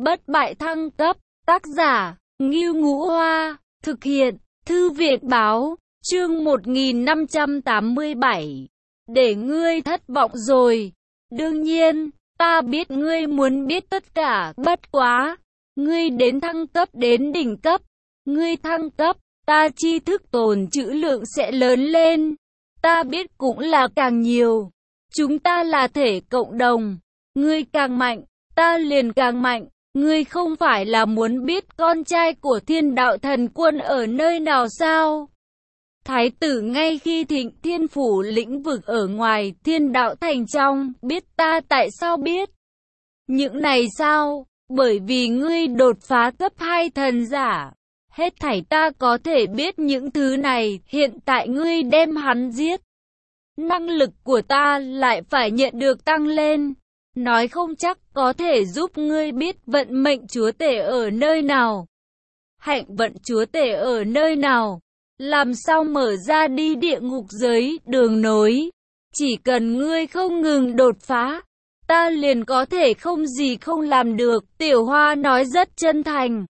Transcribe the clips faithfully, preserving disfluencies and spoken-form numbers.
Bất bại thăng cấp, tác giả, Ngưu Ngũ Hoa, thực hiện, Thư viện báo, chương một nghìn năm trăm tám mươi bảy. Để ngươi thất vọng rồi. Đương nhiên, ta biết ngươi muốn biết tất cả, bất quá. Ngươi đến thăng cấp đến đỉnh cấp. Ngươi thăng cấp, ta tri thức tồn trữ lượng sẽ lớn lên. Ta biết cũng là càng nhiều. Chúng ta là thể cộng đồng. Ngươi càng mạnh, ta liền càng mạnh. Ngươi không phải là muốn biết con trai của thiên đạo thần quân ở nơi nào sao? Thái tử ngay khi thịnh thiên phủ lĩnh vực ở ngoài thiên đạo thành trong, biết ta tại sao biết? Những này sao? Bởi vì ngươi đột phá cấp hai thần giả. Hết thảy ta có thể biết những thứ này, hiện tại ngươi đem hắn giết. Năng lực của ta lại phải nhận được tăng lên. Nói không chắc có thể giúp ngươi biết vận mệnh chúa tể ở nơi nào. Hạnh vận chúa tể ở nơi nào. Làm sao mở ra đi địa ngục giới, đường nối. Chỉ cần ngươi không ngừng đột phá, ta liền có thể không gì không làm được. Tiểu Hoa nói rất chân thành.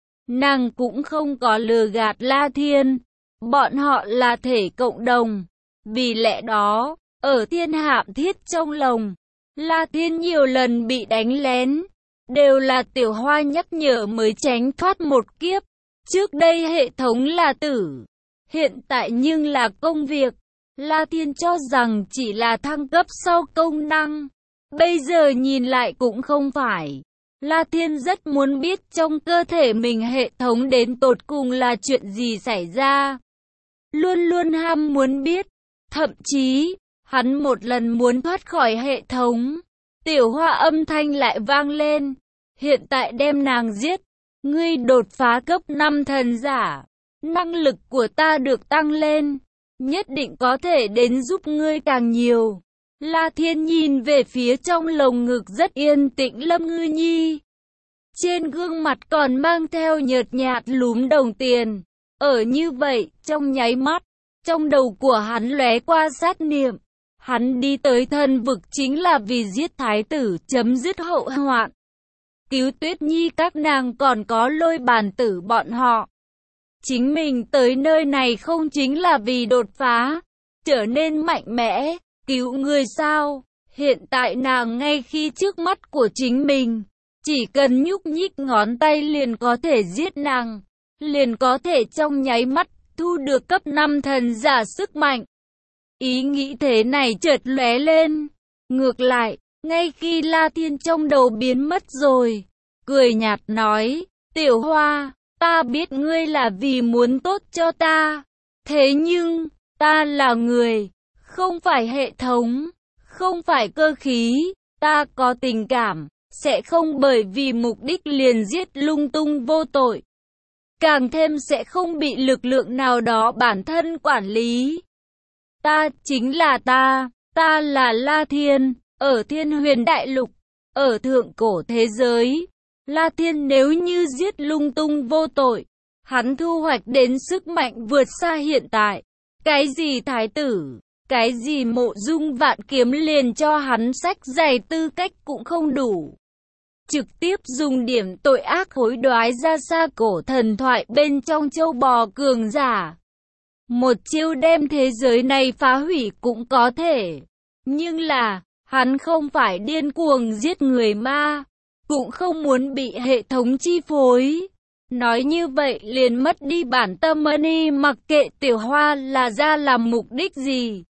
Nàng cũng không có lừa gạt La Thiên. Bọn họ là thể cộng đồng. Vì lẽ đó, ở thiên hạm thiết trong lồng, La Thiên nhiều lần bị đánh lén. Đều là Tiểu Hoa nhắc nhở mới tránh thoát một kiếp. Trước đây hệ thống là tử. Hiện tại nhưng là công việc. La Thiên cho rằng chỉ là thăng cấp sau công năng. Bây giờ nhìn lại cũng không phải. La Thiên rất muốn biết trong cơ thể mình hệ thống đến tột cùng là chuyện gì xảy ra. Luôn luôn ham muốn biết. Thậm chí, hắn một lần muốn thoát khỏi hệ thống. Tiểu Hoa âm thanh lại vang lên. Hiện tại đem nàng giết. Ngươi đột phá cấp năm thần giả. Năng lực của ta được tăng lên. Nhất định có thể đến giúp ngươi càng nhiều. La Thiên nhìn về phía trong lồng ngực rất yên tĩnh Lâm Ngư Nhi. Trên gương mặt còn mang theo nhợt nhạt lúm đồng tiền. Ở như vậy, trong nháy mắt, trong đầu của hắn lóe qua sát niệm. Hắn đi tới thần vực chính là vì giết thái tử, chấm dứt hậu hoạn. Cứu Tuyết Nhi các nàng còn có Lôi Bàn Tử bọn họ. Chính mình tới nơi này không chính là vì đột phá, trở nên mạnh mẽ, cứu người sao? Hiện tại nàng ngay khi trước mắt của chính mình, chỉ cần nhúc nhích ngón tay liền có thể giết nàng, liền có thể trong nháy mắt thu được cấp năm thần giả sức mạnh. Ý nghĩ thế này chợt lóe lên. Ngược lại, ngay khi La Thiên trong đầu biến mất rồi, cười nhạt nói, Tiểu Hoa, ta biết ngươi là vì muốn tốt cho ta. Thế nhưng, ta là người, không phải hệ thống, không phải cơ khí, ta có tình cảm, sẽ không bởi vì mục đích liền giết lung tung vô tội. Càng thêm sẽ không bị lực lượng nào đó bản thân quản lý. Ta chính là ta, ta là La Thiên, ở Thiên Huyền Đại Lục, ở thượng cổ thế giới. La Thiên nếu như giết lung tung vô tội, hắn thu hoạch đến sức mạnh vượt xa hiện tại. Cái gì thái tử, cái gì Mộ Dung Vạn Kiếm liền cho hắn sách dày tư cách cũng không đủ. Trực tiếp dùng điểm tội ác hối đoái ra xa cổ thần thoại bên trong châu bò cường giả. Một chiêu đem thế giới này phá hủy cũng có thể. Nhưng là, hắn không phải điên cuồng giết người ma, cũng không muốn bị hệ thống chi phối. Nói như vậy liền mất đi bản tâm money, mặc kệ Tiểu Hoa là ra làm mục đích gì.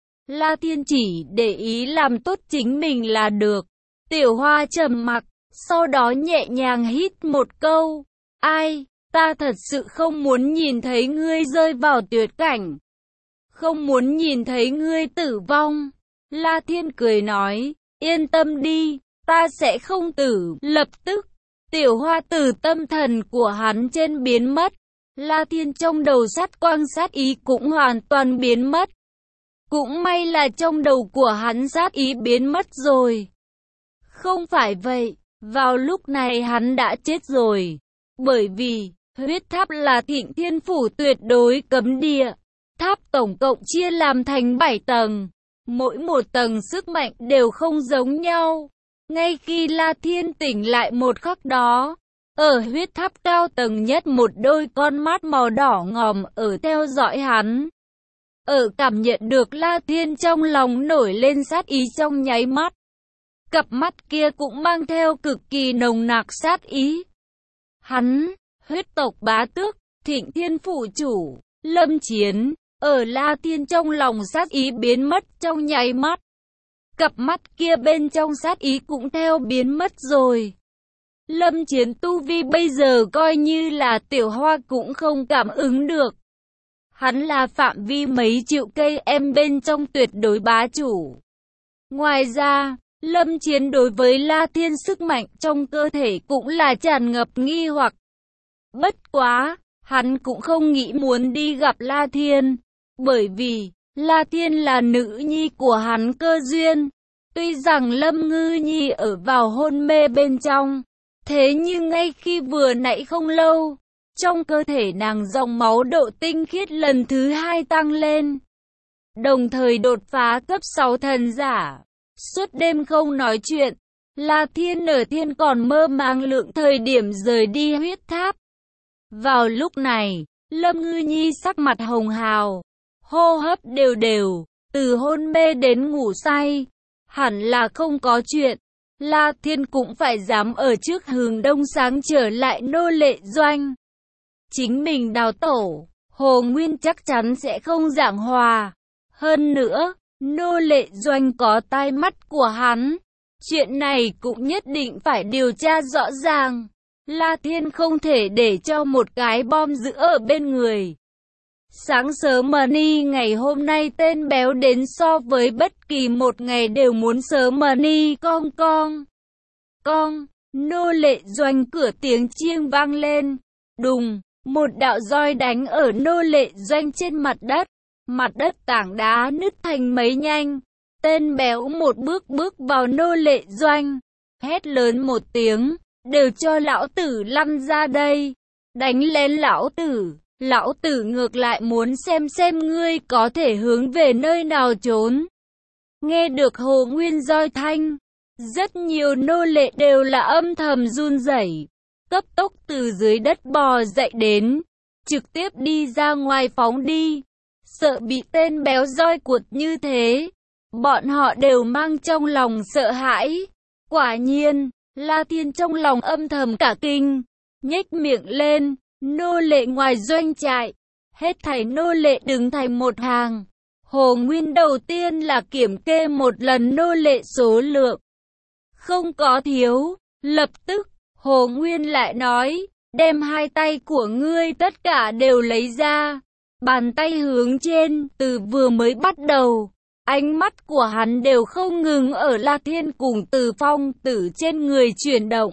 La Thiên chỉ để ý làm tốt chính mình là được. Tiểu Hoa trầm mặc, sau đó nhẹ nhàng hít một câu. Ai, ta thật sự không muốn nhìn thấy ngươi rơi vào tuyệt cảnh. Không muốn nhìn thấy ngươi tử vong. La Thiên cười nói, yên tâm đi, ta sẽ không tử. Lập tức, Tiểu Hoa từ tâm thần của hắn trên biến mất. La Thiên trong đầu sát quang sát ý cũng hoàn toàn biến mất. Cũng may là trong đầu của hắn sát ý biến mất rồi. Không phải vậy, vào lúc này hắn đã chết rồi. Bởi vì, huyết tháp là Thịnh Thiên Phủ tuyệt đối cấm địa. Tháp tổng cộng chia làm thành bảy tầng. Mỗi một tầng sức mạnh đều không giống nhau. Ngay khi La Thiên tỉnh lại một khắc đó, ở huyết tháp cao tầng nhất một đôi con mắt màu đỏ ngòm ở theo dõi hắn. Ở cảm nhận được La Thiên trong lòng nổi lên sát ý trong nháy mắt. Cặp mắt kia cũng mang theo cực kỳ nồng nặc sát ý. Hắn, huyết tộc bá tước, Thịnh Thiên Phủ Chủ, Lâm Chiến, ở La Thiên trong lòng sát ý biến mất trong nháy mắt. Cặp mắt kia bên trong sát ý cũng theo biến mất rồi. Lâm Chiến tu vi bây giờ coi như là tiểu hoa cũng không cảm ứng được. Hắn là phạm vi mấy triệu cây em bên trong tuyệt đối bá chủ. Ngoài ra, Lâm Chiến đối với La Thiên sức mạnh trong cơ thể cũng là tràn ngập nghi hoặc. Bất quá, hắn cũng không nghĩ muốn đi gặp La Thiên, bởi vì La Thiên là nữ nhi của hắn Cơ Duyên. Tuy rằng Lâm Ngư Nhi ở vào hôn mê bên trong, thế nhưng ngay khi vừa nãy không lâu, trong cơ thể nàng dòng máu độ tinh khiết lần thứ hai tăng lên, đồng thời đột phá cấp sáu thần giả. Suốt đêm không nói chuyện, La Thiên ở thiên còn mơ màng lượng thời điểm rời đi huyết tháp. Vào lúc này, Lâm Ngư Nhi sắc mặt hồng hào, hô hấp đều đều, từ hôn mê đến ngủ say. Hẳn là không có chuyện, La Thiên cũng phải dám ở trước hướng đông sáng trở lại nô lệ doanh. Chính mình đào tổ, Hồ Nguyên chắc chắn sẽ không giảng hòa. Hơn nữa, nô lệ doanh có tai mắt của hắn. Chuyện này cũng nhất định phải điều tra rõ ràng. La Thiên không thể để cho một cái bom giữ ở bên người. Sáng sớm mờ ni ngày hôm nay tên béo đến so với bất kỳ một ngày đều muốn sớm mờ ni con con. Con, nô lệ doanh cửa tiếng chiêng vang lên. Đùng, một đạo roi đánh ở nô lệ doanh trên mặt đất. Mặt đất tảng đá nứt thành mấy nhánh. Tên béo một bước bước vào nô lệ doanh. Hét lớn một tiếng, đều cho lão tử lăn ra đây. Đánh lên lão tử. Lão tử ngược lại muốn xem xem ngươi có thể hướng về nơi nào trốn. Nghe được Hồ Nguyên roi thanh, rất nhiều nô lệ đều là âm thầm run rẩy, cấp tốc từ dưới đất bò dậy đến, trực tiếp đi ra ngoài phóng đi, sợ bị tên béo roi cuột như thế. Bọn họ đều mang trong lòng sợ hãi. Quả nhiên, La Thiên trong lòng âm thầm cả kinh, nhếch miệng lên. Nô lệ ngoài doanh trại, hết thảy nô lệ đứng thành một hàng. Hồ Nguyên đầu tiên là kiểm kê một lần nô lệ số lượng, không có thiếu. Lập tức, Hồ Nguyên lại nói, đem hai tay của ngươi tất cả đều lấy ra. Bàn tay hướng trên, từ vừa mới bắt đầu, ánh mắt của hắn đều không ngừng ở La Thiên cùng Từ Phong Tử trên người chuyển động.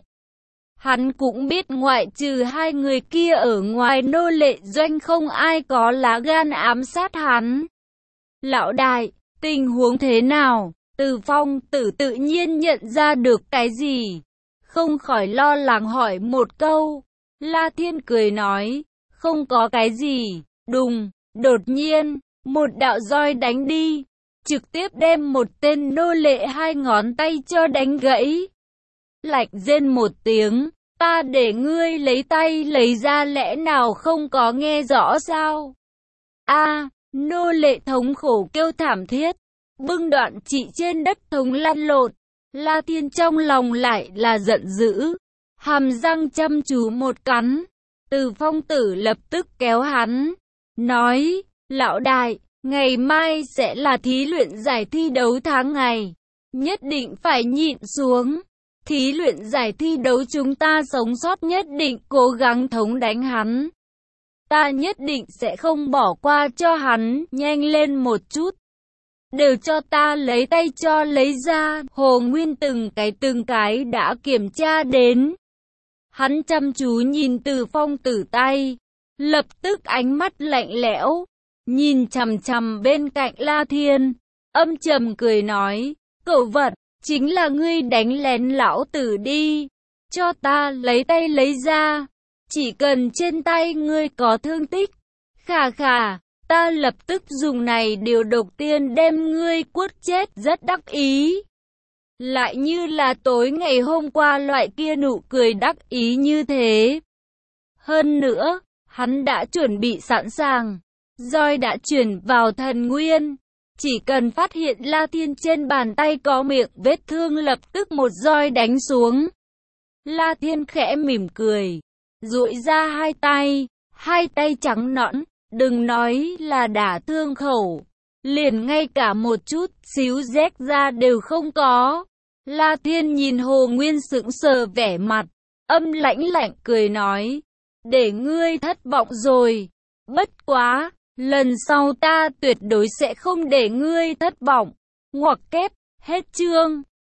Hắn cũng biết ngoại trừ hai người kia ở ngoài nô lệ doanh không ai có lá gan ám sát hắn. Lão đại, tình huống thế nào? Từ Phong Tử tự nhiên nhận ra được cái gì, không khỏi lo lắng hỏi một câu. La Thiên cười nói, không có cái gì. Đùng, đột nhiên, một đạo roi đánh đi, trực tiếp đem một tên nô lệ hai ngón tay cho đánh gãy. Lạch rên một tiếng, ta để ngươi lấy tay lấy ra lẽ nào không có nghe rõ sao? A, nô lệ thống khổ kêu thảm thiết, bưng đoạn chỉ trên đất thống lăn lộn. La Thiên trong lòng lại là giận dữ, hàm răng chăm chú một cắn. Từ Phong Tử lập tức kéo hắn, nói, lão đại, ngày mai sẽ là thí luyện giải thi đấu tháng ngày, nhất định phải nhịn xuống. Thí luyện giải thi đấu chúng ta sống sót nhất định cố gắng thống đánh hắn. Ta nhất định sẽ không bỏ qua cho hắn, nhanh lên một chút. Đều cho ta lấy tay cho lấy ra. Hồ Nguyên từng cái từng cái đã kiểm tra đến. Hắn chăm chú nhìn Từ Phong Tử tay, lập tức ánh mắt lạnh lẽo, nhìn chằm chằm bên cạnh La Thiên, âm trầm cười nói, cẩu vật, chính là ngươi đánh lén lão tử đi, cho ta lấy tay lấy ra, chỉ cần trên tay ngươi có thương tích, khà khà, ta lập tức dùng này điều độc tiên đem ngươi quất chết. Rất đắc ý. lại như là tối ngày hôm qua loại kia nụ cười đắc ý như thế. Hơn nữa, hắn đã chuẩn bị sẵn sàng. Roi đã chuyển vào thần nguyên. Chỉ cần phát hiện La Thiên trên bàn tay có miệng vết thương lập tức một roi đánh xuống. La Thiên khẽ mỉm cười, duỗi ra hai tay, hai tay trắng nõn, đừng nói là đả thương khẩu, liền ngay cả một chút xíu rách da đều không có. La Thiên nhìn Hồ Nguyên sững sờ vẻ mặt, âm lãnh lạnh cười nói, để ngươi thất vọng rồi, bất quá, lần sau ta tuyệt đối sẽ không để ngươi thất vọng. Ngoặc kép, hết chương.